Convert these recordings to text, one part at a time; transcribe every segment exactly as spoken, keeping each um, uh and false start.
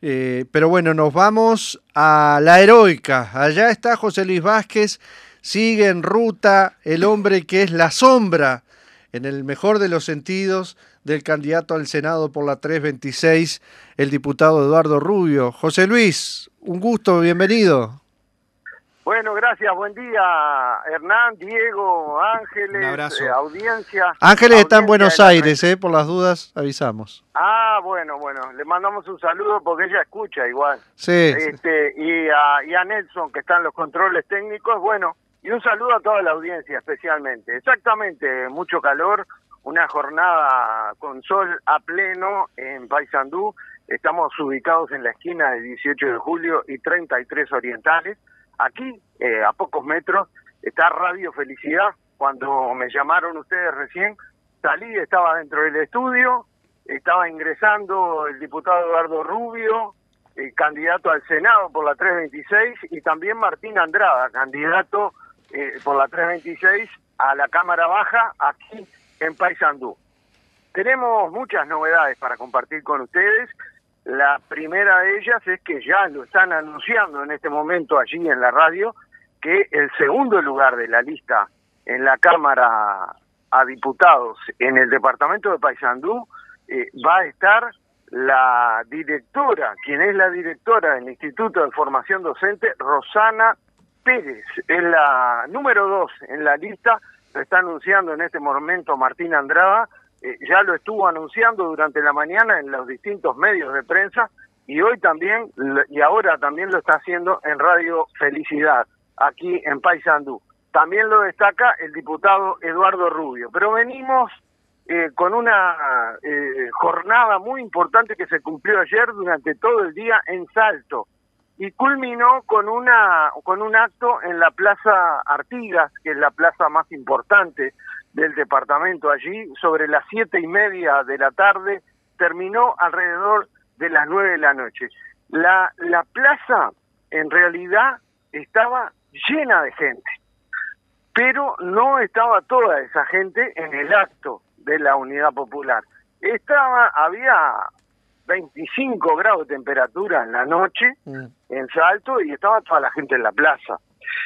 Eh, pero bueno, nos vamos a la heroica. Allá está José Luis Vázquez, sigue en ruta el hombre que es la sombra, en el mejor de los sentidos, del candidato al Senado por la trescientos veintiséis, el diputado Eduardo Rubio. José Luis, un gusto, bienvenido. Bueno, gracias, buen día, Hernán, Diego, Ángeles, un abrazo. Eh, audiencia. Ángeles está en Buenos la... Aires, eh, por las dudas avisamos. Ah, bueno, bueno, le mandamos un saludo porque ella escucha igual. Sí. Este, sí. Y, a, y a Nelson, que está en los controles técnicos, bueno, y un saludo a toda la audiencia especialmente. Exactamente, mucho calor, una jornada con sol a pleno en Paysandú. Estamos ubicados en la esquina de dieciocho de julio y treinta y tres Orientales. Aquí, eh, a pocos metros, está Radio Felicidad. Cuando me llamaron ustedes recién, salí, estaba dentro del estudio, estaba ingresando el diputado Eduardo Rubio, el candidato al Senado por la trescientos veintiséis, y también Martín Andrada, candidato eh, por la trescientos veintiséis a la Cámara Baja, aquí en Paysandú. Tenemos muchas novedades para compartir con ustedes. La primera de ellas es que ya lo están anunciando en este momento allí en la radio, que el segundo lugar de la lista en la Cámara a Diputados en el departamento de Paysandú eh, va a estar la directora, quien es la directora del Instituto de Formación Docente, Rosana Pérez. Es la número dos en la lista, lo está anunciando en este momento Martín Andrada. Eh, ya lo estuvo anunciando durante la mañana en los distintos medios de prensa y hoy también, y ahora también lo está haciendo en Radio Felicidad, aquí en Paysandú. También lo destaca el diputado Eduardo Rubio. Pero venimos eh, con una eh, jornada muy importante que se cumplió ayer durante todo el día en Salto y culminó con una con un acto en la Plaza Artigas, que es la plaza más importante del departamento allí, sobre las siete y media de la tarde, terminó alrededor de las nueve de la noche. La, la plaza, en realidad, estaba llena de gente, pero no estaba toda esa gente en el acto de la Unidad Popular. Estaba, había veinticinco grados de temperatura en la noche, mm. en Salto, y estaba toda la gente en la plaza.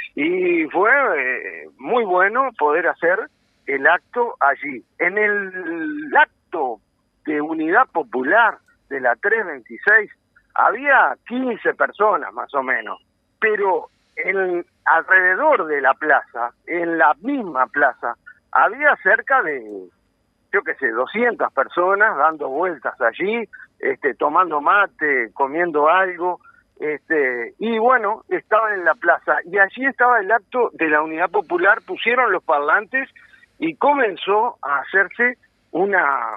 Y fue eh, muy bueno poder hacer el acto allí. En el acto de Unidad Popular de la trescientos veintiséis había quince personas más o menos, pero en, alrededor de la plaza, en la misma plaza, había cerca de, yo qué sé, doscientas personas dando vueltas allí, este, tomando mate, comiendo algo, este, y bueno, estaban en la plaza, y allí estaba el acto de la Unidad Popular, pusieron los parlantes y comenzó a hacerse una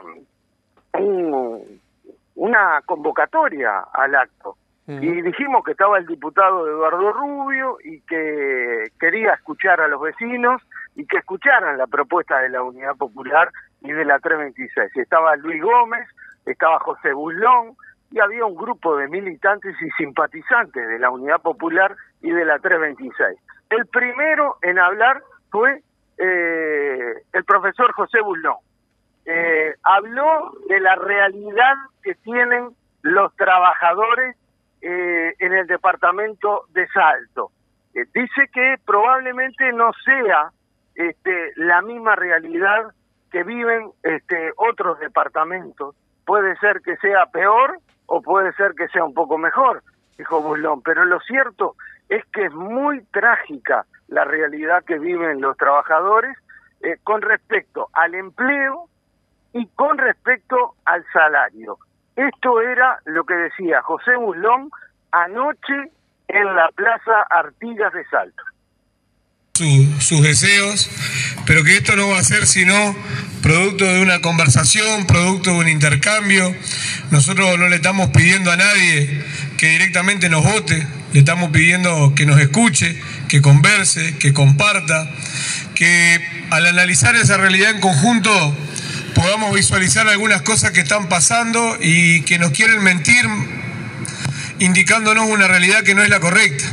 un, una convocatoria al acto. Uh-huh. Y dijimos que estaba el diputado Eduardo Rubio y que quería escuchar a los vecinos y que escucharan la propuesta de la Unidad Popular y de la trescientos veintiséis. Estaba Luis Gómez, estaba José Buslón y había un grupo de militantes y simpatizantes de la Unidad Popular y de la trescientos veintiséis. El primero en hablar fue Eh, el profesor José Buslón. Eh, habló de la realidad que tienen los trabajadores eh, en el departamento de Salto. Eh, dice que probablemente no sea este, la misma realidad que viven este, otros departamentos. Puede ser que sea peor o puede ser que sea un poco mejor, dijo Buslón, pero lo cierto es que es muy trágica la realidad que viven los trabajadores eh, con respecto al empleo y con respecto al salario. Esto era lo que decía José Buslón anoche en la Plaza Artigas de Salto. Su, sus deseos, pero que esto no va a ser sino producto de una conversación, producto de un intercambio. Nosotros no le estamos pidiendo a nadie que directamente nos vote, le estamos pidiendo que nos escuche, que converse, que comparta, que al analizar esa realidad en conjunto podamos visualizar algunas cosas que están pasando y que nos quieren mentir indicándonos una realidad que no es la correcta.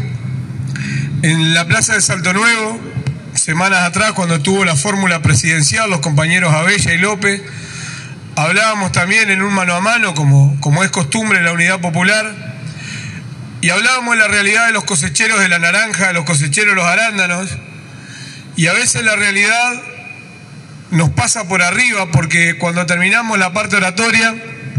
En la plaza de Salto Nuevo, semanas atrás, cuando tuvo la fórmula presidencial, los compañeros Abella y López, hablábamos también en un mano a mano, como, como es costumbre en la Unidad Popular, y hablábamos de la realidad de los cosecheros de la naranja, de los cosecheros de los arándanos, y a veces la realidad nos pasa por arriba, porque cuando terminamos la parte oratoria,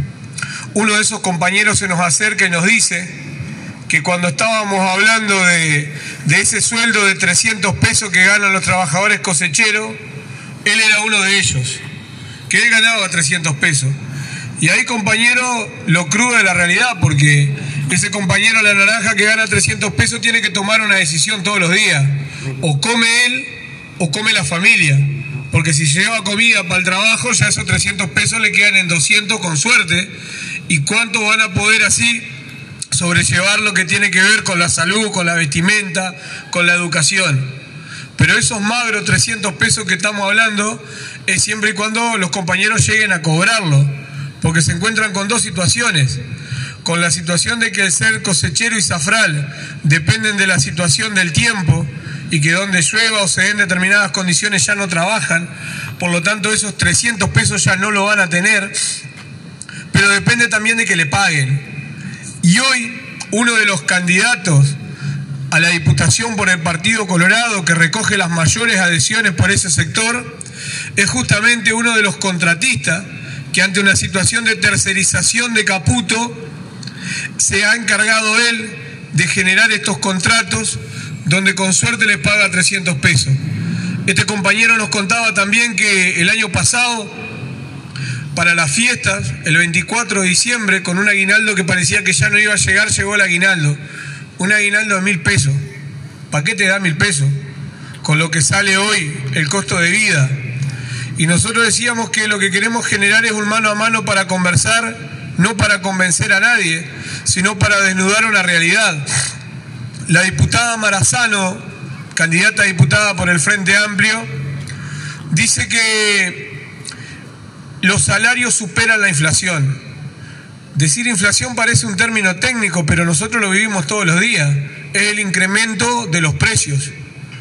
uno de esos compañeros se nos acerca y nos dice que cuando estábamos hablando de, de ese sueldo de trescientos pesos que ganan los trabajadores cosecheros, él era uno de ellos, que él ganaba trescientos pesos. Y ahí, compañero, lo crudo de la realidad, porque ese compañero de la naranja que gana trescientos pesos tiene que tomar una decisión todos los días. O come él o come la familia. Porque si lleva comida para el trabajo, ya esos trescientos pesos le quedan en doscientos con suerte. ¿Y cuánto van a poder así sobrellevar lo que tiene que ver con la salud, con la vestimenta, con la educación? Pero esos magros trescientos pesos que estamos hablando es siempre y cuando los compañeros lleguen a cobrarlo, porque se encuentran con dos situaciones. Con la situación de que el ser cosechero y zafral dependen de la situación del tiempo, y que donde llueva o se den determinadas condiciones ya no trabajan, por lo tanto esos trescientos pesos ya no lo van a tener, pero depende también de que le paguen. Y hoy uno de los candidatos a la Diputación por el Partido Colorado, que recoge las mayores adhesiones por ese sector, es justamente uno de los contratistas que, ante una situación de tercerización de Caputo, se ha encargado él de generar estos contratos donde con suerte les paga trescientos pesos. Este compañero nos contaba también que el año pasado, para las fiestas, el veinticuatro de diciembre, con un aguinaldo que parecía que ya no iba a llegar, llegó el aguinaldo. Un aguinaldo de mil pesos. ¿Para qué te da mil pesos? Con lo que sale hoy el costo de vida. Y nosotros decíamos que lo que queremos generar es un mano a mano para conversar, no para convencer a nadie, sino para desnudar una realidad. La diputada Marazano, candidata a diputada por el Frente Amplio, dice que los salarios superan la inflación. Decir inflación parece un término técnico, pero nosotros lo vivimos todos los días. Es el incremento de los precios.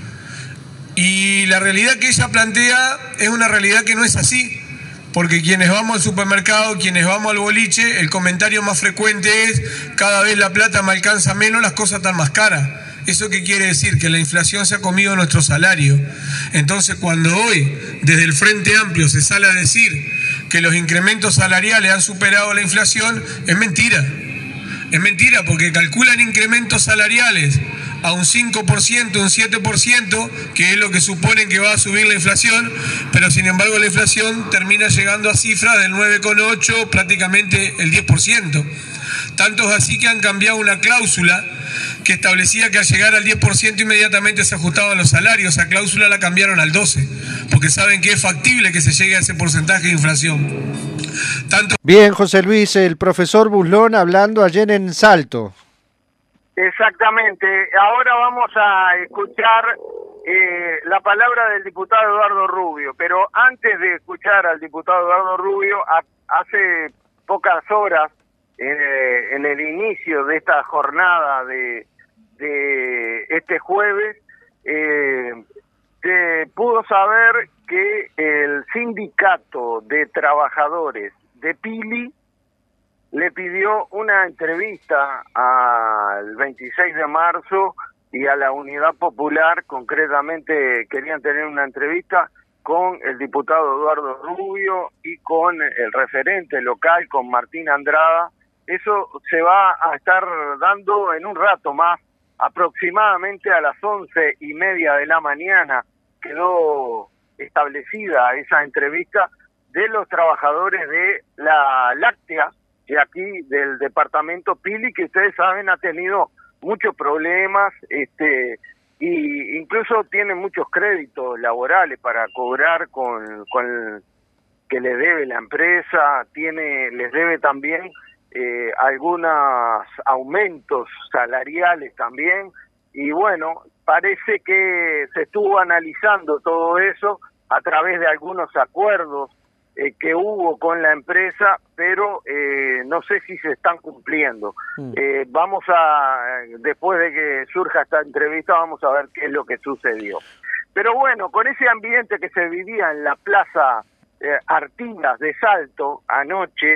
Y la realidad que ella plantea es una realidad que no es así, porque quienes vamos al supermercado, quienes vamos al boliche, el comentario más frecuente es: cada vez la plata me alcanza menos, las cosas están más caras. ¿Eso qué quiere decir? Que la inflación se ha comido nuestro salario. Entonces, cuando hoy desde el Frente Amplio se sale a decir que los incrementos salariales han superado la inflación, es mentira. Es mentira, porque calculan incrementos salariales a un cinco por ciento, un siete por ciento, que es lo que suponen que va a subir la inflación, pero sin embargo la inflación termina llegando a cifras del nueve coma ocho, prácticamente el diez por ciento. Tanto es así que han cambiado una cláusula que establecía que al llegar al diez por ciento inmediatamente se ajustaban los salarios. Esa cláusula la cambiaron al doce por ciento, porque saben que es factible que se llegue a ese porcentaje de inflación. Tanto... Bien, José Luis, el profesor Buslón hablando ayer en Salto. Exactamente. Ahora vamos a escuchar eh, la palabra del diputado Eduardo Rubio, pero antes de escuchar al diputado Eduardo Rubio, a, hace pocas horas, eh, en el inicio de esta jornada de, de este jueves, eh, se pudo saber que el sindicato de trabajadores de Pili le pidió una entrevista al veintiséis de marzo y a la Unidad Popular. Concretamente querían tener una entrevista con el diputado Eduardo Rubio y con el referente local, con Martín Andrada. Eso se va a estar dando en un rato más, aproximadamente a las once y media de la mañana. Quedó establecida esa entrevista de los trabajadores de la láctea, de aquí del departamento Pili, que ustedes saben ha tenido muchos problemas, este, y incluso tiene muchos créditos laborales para cobrar con, con que le debe la empresa, tiene, les debe también eh, algunos aumentos salariales también, y bueno, parece que se estuvo analizando todo eso a través de algunos acuerdos Eh, que hubo con la empresa, pero eh, no sé si se están cumpliendo. Mm. Eh, vamos a, después de que surja esta entrevista, vamos a ver qué es lo que sucedió. Pero bueno, con ese ambiente que se vivía en la Plaza eh, Artigas de Salto anoche,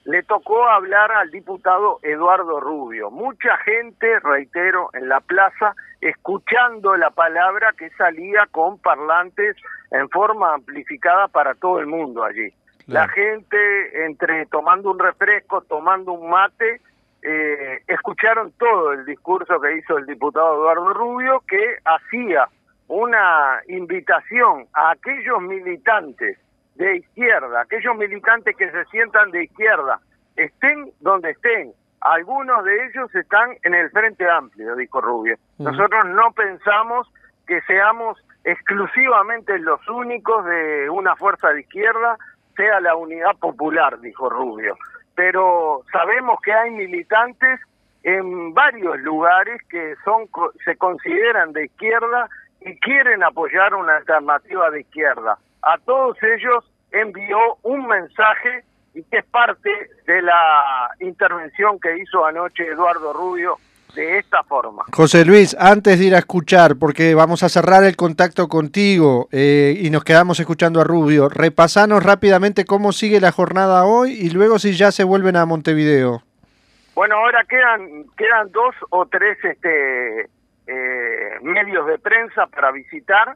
le tocó hablar al diputado Eduardo Rubio. Mucha gente, reitero, en la plaza, escuchando la palabra que salía con parlantes en forma amplificada para todo el mundo allí. Claro. La gente, entre tomando un refresco, tomando un mate, eh, escucharon todo el discurso que hizo el diputado Eduardo Rubio, que hacía una invitación a aquellos militantes de izquierda, aquellos militantes que se sientan de izquierda, estén donde estén. Algunos de ellos están en el Frente Amplio, dijo Rubio. Uh-huh. Nosotros no pensamos que seamos exclusivamente los únicos de una fuerza de izquierda, sea la Unidad Popular, dijo Rubio. Pero sabemos que hay militantes en varios lugares que son se consideran de izquierda y quieren apoyar una alternativa de izquierda. A todos ellos envió un mensaje y que es parte de la intervención que hizo anoche Eduardo Rubio de esta forma. José Luis, antes de ir a escuchar, porque vamos a cerrar el contacto contigo eh, y nos quedamos escuchando a Rubio, repasanos rápidamente cómo sigue la jornada hoy y luego si ya se vuelven a Montevideo. Bueno, ahora quedan quedan dos o tres este eh, medios de prensa para visitar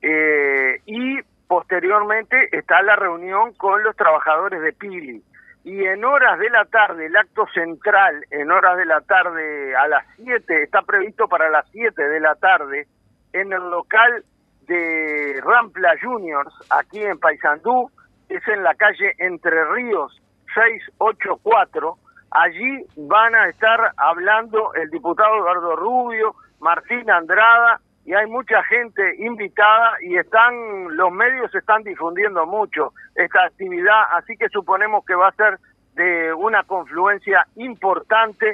eh, y posteriormente está la reunión con los trabajadores de Pili. Y en horas de la tarde, el acto central, en horas de la tarde a las siete, está previsto para las siete de la tarde, en el local de Rampla Juniors, aquí en Paysandú, es en la calle Entre Ríos seiscientos ochenta y cuatro. Allí van a estar hablando el diputado Eduardo Rubio, Martín Andrada, y hay mucha gente invitada y están los medios están difundiendo mucho esta actividad, así que suponemos que va a ser de una confluencia importante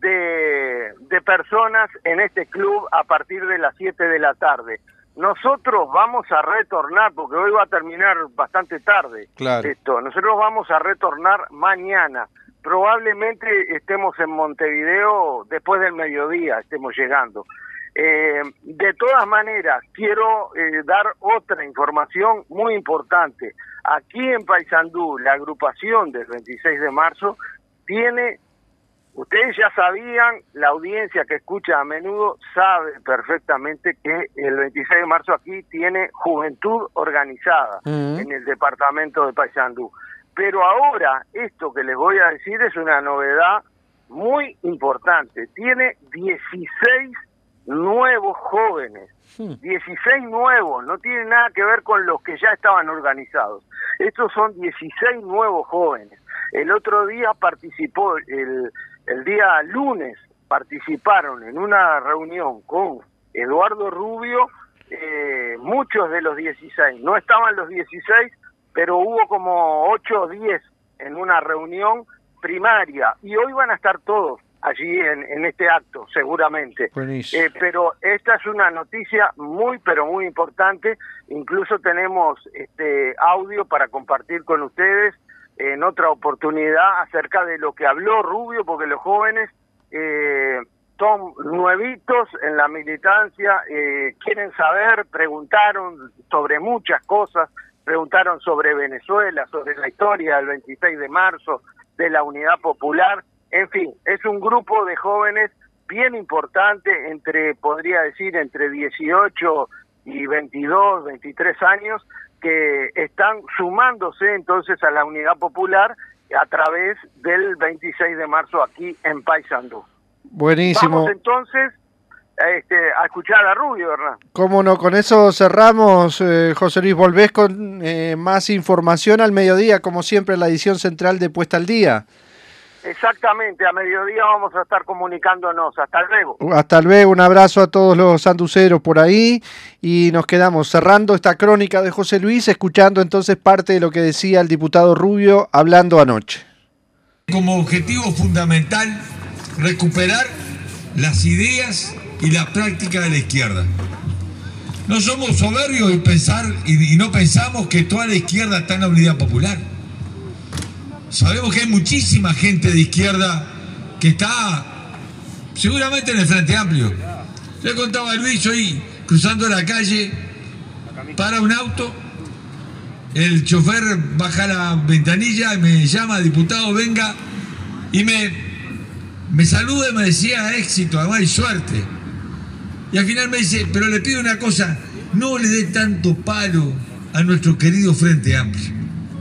de, de personas en este club a partir de las siete de la tarde. Nosotros vamos a retornar, porque hoy va a terminar bastante tarde. Claro. Esto. Nosotros vamos a retornar mañana. Probablemente estemos en Montevideo después del mediodía, estemos llegando. Eh, de todas maneras, quiero eh, dar otra información muy importante. Aquí en Paysandú, la agrupación del veintiséis de marzo tiene, ustedes ya sabían, la audiencia que escucha a menudo sabe perfectamente que el veintiséis de marzo aquí tiene juventud organizada uh-huh. en el departamento de Paysandú. Pero ahora, esto que les voy a decir es una novedad muy importante. Tiene dieciséis nuevos jóvenes, dieciséis nuevos, no tiene nada que ver con los que ya estaban organizados. Estos son dieciséis nuevos jóvenes. El otro día participó, el, el día lunes, participaron en una reunión con Eduardo Rubio, eh, muchos de los dieciséis, no estaban los dieciséis, pero hubo como ocho o diez en una reunión primaria, y hoy van a estar todos allí en, en este acto, seguramente. Eh, pero esta es una noticia muy, pero muy importante. Incluso tenemos este audio para compartir con ustedes en otra oportunidad acerca de lo que habló Rubio, porque los jóvenes eh, son nuevitos en la militancia, eh, quieren saber, preguntaron sobre muchas cosas, preguntaron sobre Venezuela, sobre la historia del veintiséis de marzo, de la Unidad Popular. En fin, es un grupo de jóvenes bien importante, entre, podría decir, entre dieciocho y veintidós, veintitrés años, que están sumándose entonces a la Unidad Popular a través del veintiséis de marzo aquí en Paysandú. Buenísimo. Vamos entonces este, a escuchar a Rubio, ¿verdad? Cómo no, con eso cerramos, eh, José Luis. Volvés con eh, más información al mediodía, como siempre, en la edición central de Puesta al Día. Exactamente, a mediodía vamos a estar comunicándonos. Hasta luego. Hasta luego, un abrazo a todos los sanduceros por ahí y nos quedamos cerrando esta crónica de José Luis, escuchando entonces parte de lo que decía el diputado Rubio hablando anoche. Como objetivo fundamental, recuperar las ideas y la práctica de la izquierda. No somos soberbios y, pensar, y, y no pensamos que toda la izquierda está en la Unidad Popular. Sabemos que hay muchísima gente de izquierda que está seguramente en el Frente Amplio. Le contaba a Luis hoy, cruzando la calle, para un auto el chofer baja la ventanilla y me llama, diputado, venga, y me, me saluda y me decía éxito, además y suerte. Y al final me dice, pero le pido una cosa, no le dé tanto palo a nuestro querido Frente Amplio.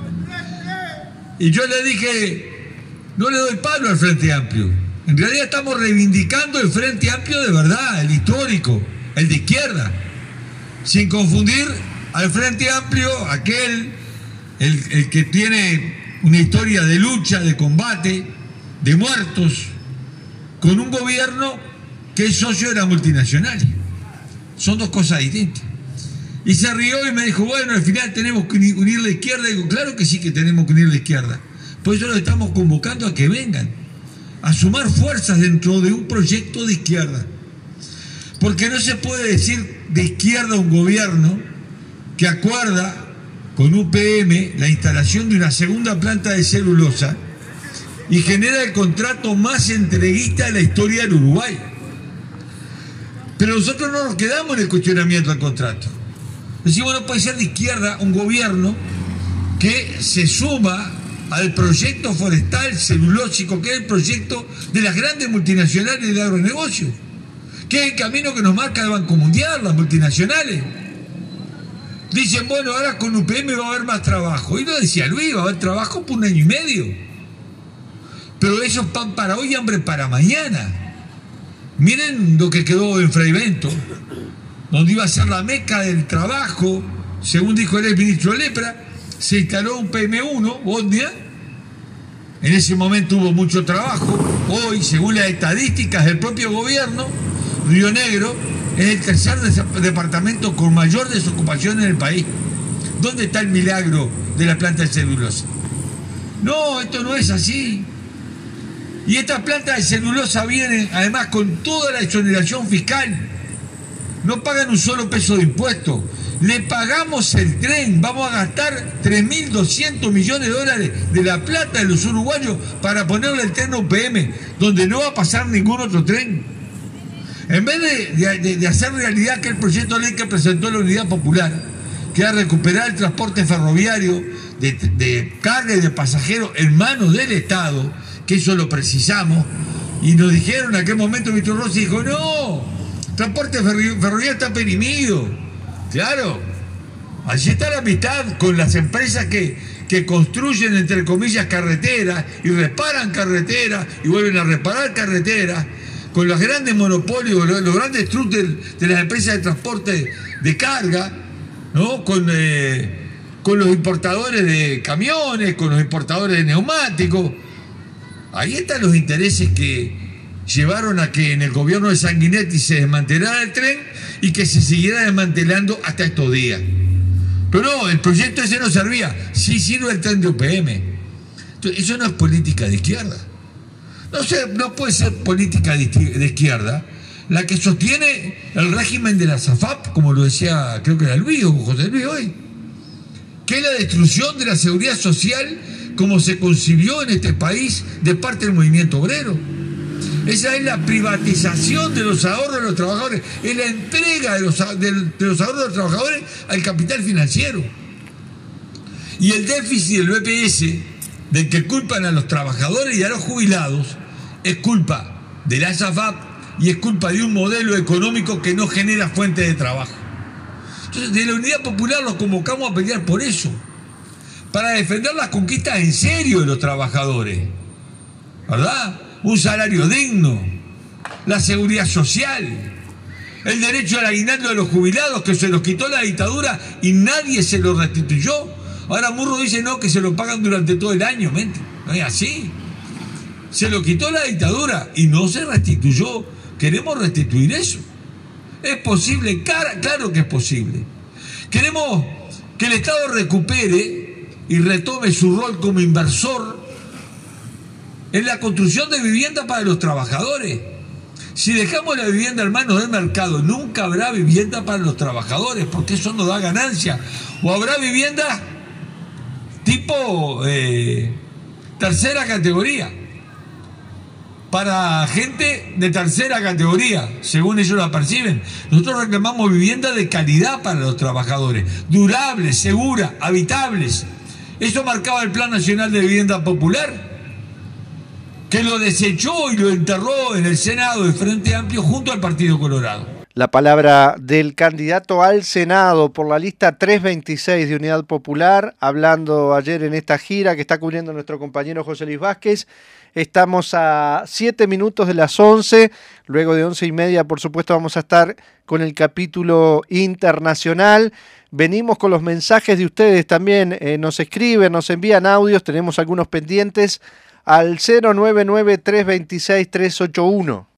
Y yo le dije, no le doy palo al Frente Amplio. En realidad estamos reivindicando el Frente Amplio de verdad, el histórico, el de izquierda, sin confundir al Frente Amplio, aquel, el, el que tiene una historia de lucha, de combate, de muertos, con un gobierno que es socio de la multinacional. Son dos cosas distintas. Y se rió y me dijo, bueno, al final tenemos que unir la izquierda. Y digo, claro que sí que tenemos que unir la izquierda. Por eso los estamos convocando a que vengan, a sumar fuerzas dentro de un proyecto de izquierda. Porque no se puede decir de izquierda un gobierno que acuerda con U P M la instalación de una segunda planta de celulosa y genera el contrato más entreguista de la historia del Uruguay. Pero nosotros no nos quedamos en el cuestionamiento del contrato. Decimos, no puede ser de izquierda un gobierno que se suma al proyecto forestal celulósico, que es el proyecto de las grandes multinacionales del agronegocio, que es el camino que nos marca el Banco Mundial, las multinacionales. Dicen, bueno, ahora con U P M va a haber más trabajo. Y lo decía Luis, va a haber trabajo por un año y medio. Pero eso es pan para hoy y hambre para mañana. Miren lo que quedó en Freivento, donde iba a ser la meca del trabajo, según dijo el exministro Lepra. Se instaló un P M uno, Bosnia. En ese momento hubo mucho trabajo. Hoy, según las estadísticas del propio gobierno, Río Negro es el tercer departamento con mayor desocupación en el país. ¿Dónde está el milagro de la planta de celulosa? No, esto no es así. Y esta planta de celulosa viene además con toda la exoneración fiscal. No pagan un solo peso de impuestos. Le pagamos el tren, vamos a gastar tres mil doscientos millones de dólares de la plata de los uruguayos para ponerle el tren a U P M, donde no va a pasar ningún otro tren. En vez de, de, de hacer realidad aquel proyecto de ley que presentó la Unidad Popular, que era recuperar el transporte ferroviario de, de carga y de pasajeros en manos del Estado, que eso lo precisamos, y nos dijeron en aquel momento, Víctor Rossi dijo, no, transporte ferroviario está perimido. Claro, allí está la amistad con las empresas que, que construyen, entre comillas, carreteras y reparan carreteras y vuelven a reparar carreteras, con los grandes monopolios, los, los grandes trucks de, de las empresas de transporte de carga, ¿no? Con, eh, con los importadores de camiones, con los importadores de neumáticos. Ahí están los intereses que llevaron a que en el gobierno de Sanguinetti se desmantelara el tren y que se siguiera desmantelando hasta estos días. Pero no, el proyecto ese no servía. Sí sirve el tren de U P M. Entonces, eso no es política de izquierda. No, sé, no puede ser política de, de izquierda la que sostiene el régimen de la S A F A P, como lo decía, creo que era Luis o José Luis hoy, que es la destrucción de la seguridad social como se concibió en este país de parte del movimiento obrero. Esa es la privatización de los ahorros de los trabajadores, es la entrega de los, de, de los ahorros de los trabajadores al capital financiero. Y el déficit del B P S, del que culpan a los trabajadores y a los jubilados, es culpa de la S A F A P y es culpa de un modelo económico que no genera fuentes de trabajo. Entonces, de la Unidad Popular los convocamos a pelear por eso, para defender las conquistas en serio de los trabajadores, ¿verdad? Un salario digno, la seguridad social, el derecho al aguinaldo de los jubilados que se los quitó la dictadura y nadie se lo restituyó. Ahora Murro dice no, que se lo pagan durante todo el año. Mente, no es así. Se lo quitó la dictadura y no se restituyó. Queremos restituir eso. Es posible, claro que es posible. Queremos que el Estado recupere y retome su rol como inversor en la construcción de vivienda para los trabajadores. Si dejamos la vivienda en manos del mercado, nunca habrá vivienda para los trabajadores, porque eso no da ganancia. O habrá vivienda tipo eh, tercera categoría. para gente de tercera categoría, según ellos la perciben. Nosotros reclamamos vivienda de calidad para los trabajadores, durables, seguras, habitables. Eso marcaba el Plan Nacional de Vivienda Popular, que lo desechó y lo enterró en el Senado del Frente Amplio junto al Partido Colorado. La palabra del candidato al Senado por la lista trescientos veintiséis de Unidad Popular, hablando ayer en esta gira que está cubriendo nuestro compañero José Luis Vázquez. Estamos a siete minutos de las once, luego de once y media, por supuesto, vamos a estar con el capítulo internacional. Venimos con los mensajes de ustedes también, eh, nos escriben, nos envían audios, tenemos algunos pendientes al cero nueve nueve, tres dos seis, tres ocho uno.